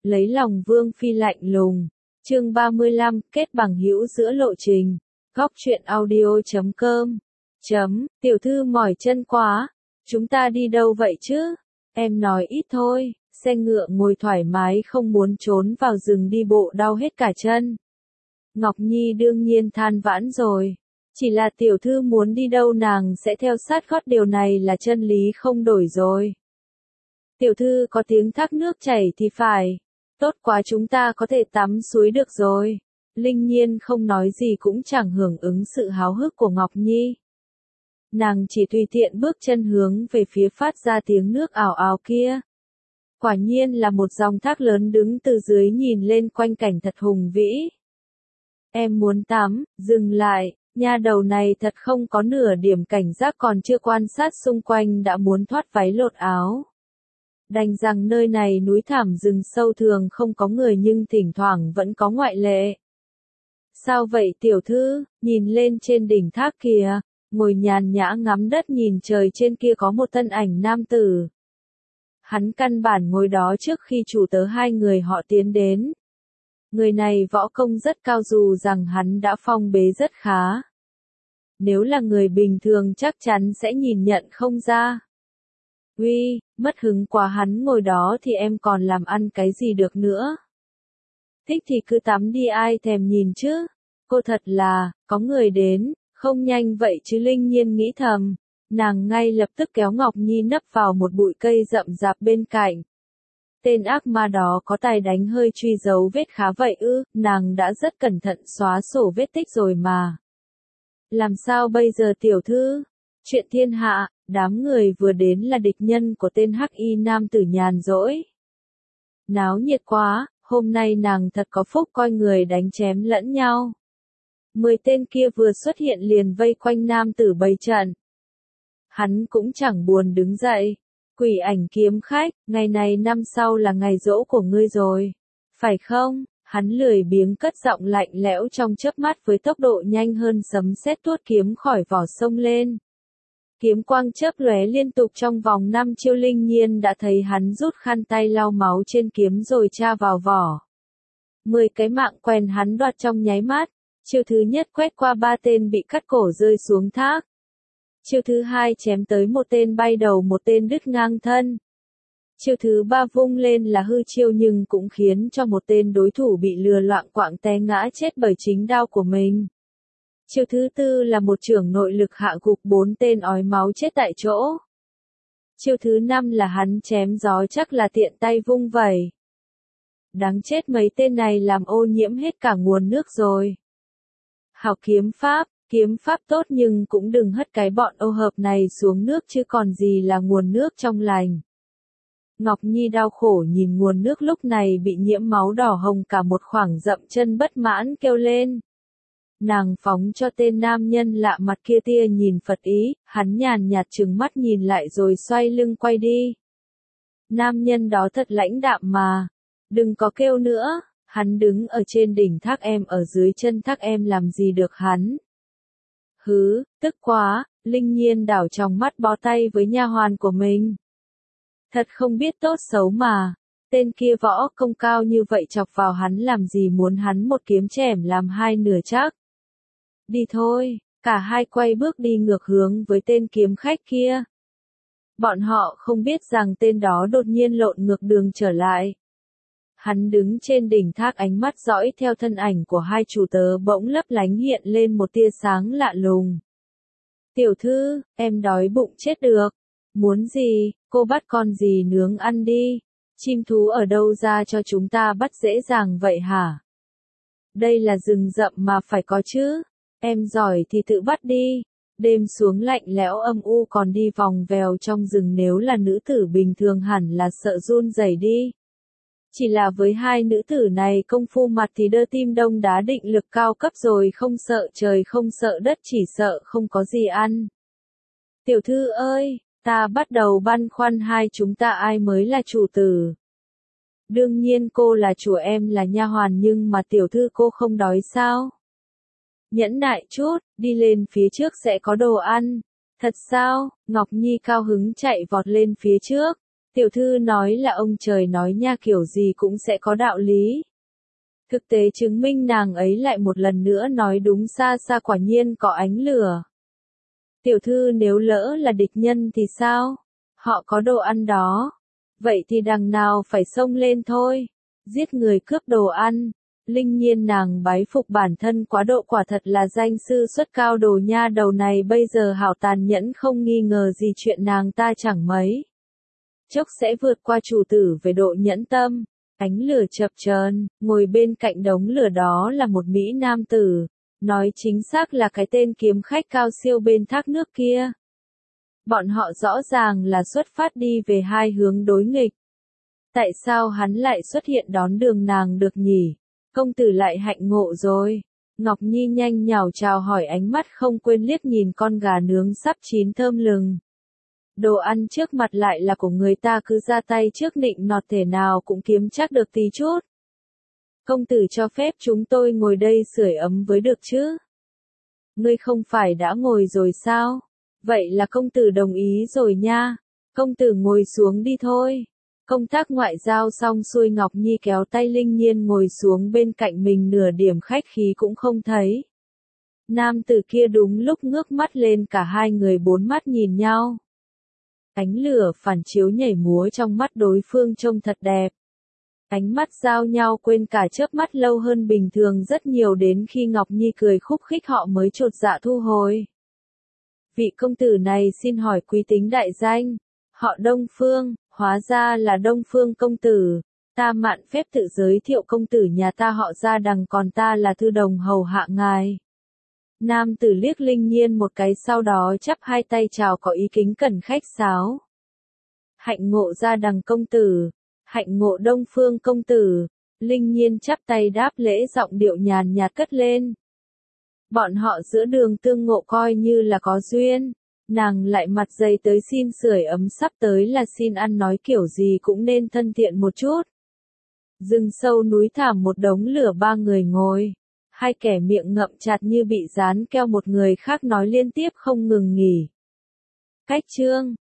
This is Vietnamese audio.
lấy lòng Vương Phi lạnh lùng. Chương 35, kết bằng hữu giữa lộ trình. Góc truyện audio.com. Tiểu thư mỏi chân quá. Chúng ta đi đâu vậy chứ? Em nói ít thôi, xe ngựa ngồi thoải mái không muốn trốn vào rừng đi bộ đau hết cả chân. Ngọc Nhi đương nhiên than vãn rồi. Chỉ là tiểu thư muốn đi đâu nàng sẽ theo sát gót, điều này là chân lý không đổi rồi. Tiểu thư có tiếng thác nước chảy thì phải. Tốt quá, chúng ta có thể tắm suối được rồi. Linh Nhiên không nói gì cũng chẳng hưởng ứng sự háo hức của Ngọc Nhi. Nàng chỉ tùy tiện bước chân hướng về phía phát ra tiếng nước ào ào kia. Quả nhiên là một dòng thác lớn đứng từ dưới nhìn lên quanh cảnh thật hùng vĩ. Em muốn tắm, dừng lại, nha đầu này thật không có nửa điểm cảnh giác, còn chưa quan sát xung quanh đã muốn thoát váy lột áo. Đành rằng nơi này núi thảm rừng sâu thường không có người nhưng thỉnh thoảng vẫn có ngoại lệ. Sao vậy tiểu thư, nhìn lên trên đỉnh thác kìa, ngồi nhàn nhã ngắm đất nhìn trời trên kia có một thân ảnh nam tử. Hắn căn bản ngồi đó trước khi chủ tớ hai người họ tiến đến. Người này võ công rất cao dù rằng hắn đã phong bế rất khá. Nếu là người bình thường chắc chắn sẽ nhìn nhận không ra. Uy, mất hứng quá, hắn ngồi đó thì em còn làm ăn cái gì được nữa. Thích thì cứ tắm đi, ai thèm nhìn chứ. Cô thật là, có người đến, không nhanh vậy chứ, Linh Nhiên nghĩ thầm. Nàng ngay lập tức kéo Ngọc Nhi nấp vào một bụi cây rậm rạp bên cạnh. Tên ác ma đó có tài đánh hơi truy dấu vết khá vậy ư, nàng đã rất cẩn thận xóa sổ vết tích rồi mà. Làm sao bây giờ tiểu thư? Chuyện thiên hạ, đám người vừa đến là địch nhân của tên hắc y nam tử nhàn rỗi. Náo nhiệt quá, hôm nay nàng thật có phúc, coi người đánh chém lẫn nhau. 10 tên kia vừa xuất hiện liền vây quanh nam tử bày trận. Hắn cũng chẳng buồn đứng dậy. Quỷ Ảnh kiếm khách, ngày này năm sau là ngày giỗ của ngươi rồi. Phải không? Hắn lười biếng cất giọng lạnh lẽo trong chớp mắt, với tốc độ nhanh hơn sấm sét tuốt kiếm khỏi vỏ sông lên. Kiếm quang chớp lóe liên tục trong vòng 5 chiêu, Linh Nhiên đã thấy hắn rút khăn tay lau máu trên kiếm rồi tra vào vỏ. 10 cái mạng quèn hắn đoạt trong nháy mắt. Chiêu thứ nhất quét qua 3 tên bị cắt cổ rơi xuống thác. Chiêu thứ hai chém tới một tên bay đầu, một tên đứt ngang thân. Chiêu thứ ba vung lên là hư chiêu nhưng cũng khiến cho một tên đối thủ bị lừa loạng quạng té ngã chết bởi chính đao của mình. Chiêu thứ tư là một chưởng nội lực hạ gục 4 tên ói máu chết tại chỗ. Chiêu thứ năm là hắn chém gió, chắc là tiện tay vung vẩy. Đáng chết, mấy tên này làm ô nhiễm hết cả nguồn nước rồi. Học kiếm pháp tốt nhưng cũng đừng hất cái bọn ô hợp này xuống nước chứ còn gì là nguồn nước trong lành. Ngọc Nhi đau khổ nhìn nguồn nước lúc này bị nhiễm máu đỏ hồng cả một khoảng, dậm chân bất mãn kêu lên. Nàng phóng cho tên nam nhân lạ mặt kia tia nhìn Phật ý, hắn nhàn nhạt trừng mắt nhìn lại rồi xoay lưng quay đi. Nam nhân đó thật lãnh đạm mà. Đừng có kêu nữa, hắn đứng ở trên đỉnh thác, em ở dưới chân thác, em làm gì được hắn. Hứ, tức quá, Linh Nhiên đảo trong mắt bó tay với nha hoàn của mình. Thật không biết tốt xấu mà, tên kia võ công cao như vậy chọc vào hắn làm gì, muốn hắn một kiếm chém làm hai nửa chắc. Đi thôi, cả hai quay bước đi ngược hướng với tên kiếm khách kia. Bọn họ không biết rằng tên đó đột nhiên lộn ngược đường trở lại. Hắn đứng trên đỉnh thác, ánh mắt dõi theo thân ảnh của hai chủ tớ, bỗng lấp lánh hiện lên một tia sáng lạ lùng. Tiểu thư, em đói bụng chết được. Muốn gì, cô bắt con gì nướng ăn đi. Chim thú ở đâu ra cho chúng ta bắt dễ dàng vậy hả? Đây là rừng rậm mà phải có chứ. Em giỏi thì tự bắt đi. Đêm xuống lạnh lẽo âm u còn đi vòng vèo trong rừng, nếu là nữ tử bình thường hẳn là sợ run rẩy đi. Chỉ là với hai nữ tử này công phu mặt thì đơ tim đông đá, định lực cao cấp rồi, không sợ trời không sợ đất, chỉ sợ không có gì ăn. Tiểu thư ơi, ta bắt đầu băn khoăn hai chúng ta ai mới là chủ tử. Đương nhiên cô là chủ, em là nha hoàn, nhưng mà tiểu thư cô không đói sao? Nhẫn nại chút, đi lên phía trước sẽ có đồ ăn. Thật sao? Ngọc Nhi cao hứng chạy vọt lên phía trước. Tiểu thư nói là ông trời nói nha, kiểu gì cũng sẽ có đạo lý. Thực tế chứng minh nàng ấy lại một lần nữa nói đúng, xa xa quả nhiên có ánh lửa. Tiểu thư nếu lỡ là địch nhân thì sao? Họ có đồ ăn đó. Vậy thì đằng nào phải xông lên thôi. Giết người cướp đồ ăn. Linh Nhiên nàng bái phục bản thân quá độ, quả thật là danh sư xuất cao đồ nha, đầu này bây giờ hảo tàn nhẫn, không nghi ngờ gì chuyện nàng ta chẳng mấy chốc sẽ vượt qua chủ tử về độ nhẫn tâm. Ánh lửa chập chờn, ngồi bên cạnh đống lửa đó là một mỹ nam tử, nói chính xác là cái tên kiếm khách cao siêu bên thác nước kia. Bọn họ rõ ràng là xuất phát đi về hai hướng đối nghịch. Tại sao hắn lại xuất hiện đón đường nàng được nhỉ? Công tử lại hạnh ngộ rồi. Ngọc Nhi nhanh nhào chào hỏi, ánh mắt không quên liếc nhìn con gà nướng sắp chín thơm lừng. Đồ ăn trước mặt lại là của người ta, cứ ra tay trước nịnh nọt thể nào cũng kiếm chắc được tí chút. Công tử cho phép chúng tôi ngồi đây sưởi ấm với được chứ? Ngươi không phải đã ngồi rồi sao? Vậy là công tử đồng ý rồi nha. Công tử ngồi xuống đi thôi. Công tác ngoại giao xong xuôi, Ngọc Nhi kéo tay Linh Nhiên ngồi xuống bên cạnh mình, nửa điểm khách khí cũng không thấy. Nam tử kia đúng lúc ngước mắt lên, cả hai người bốn mắt nhìn nhau. Ánh lửa phản chiếu nhảy múa trong mắt đối phương trông thật đẹp. Ánh mắt giao nhau quên cả chớp mắt, lâu hơn bình thường rất nhiều, đến khi Ngọc Nhi cười khúc khích họ mới chột dạ thu hồi. Vị công tử này xin hỏi quý tính đại danh. Họ Đông Phương, hóa ra là Đông Phương công tử. Ta mạn phép tự giới thiệu, công tử nhà ta họ Gia Đằng, còn ta là thư đồng hầu hạ ngài. Nam tử liếc Linh Nhiên một cái, sau đó chắp hai tay chào, có ý kính cẩn khách sáo. Hạnh ngộ Gia Đằng công tử, hạnh ngộ Đông Phương công tử. Linh Nhiên chắp tay đáp lễ, giọng điệu nhàn nhạt cất lên. Bọn họ giữa đường tương ngộ coi như là có duyên. Nàng lại mặt dày tới xin sưởi ấm, sắp tới là xin ăn, nói kiểu gì cũng nên thân thiện một chút. Rừng sâu núi thảm, một đống lửa, ba người ngồi. Hai kẻ miệng ngậm chặt như bị dán keo, một người khác nói liên tiếp không ngừng nghỉ. Cách chương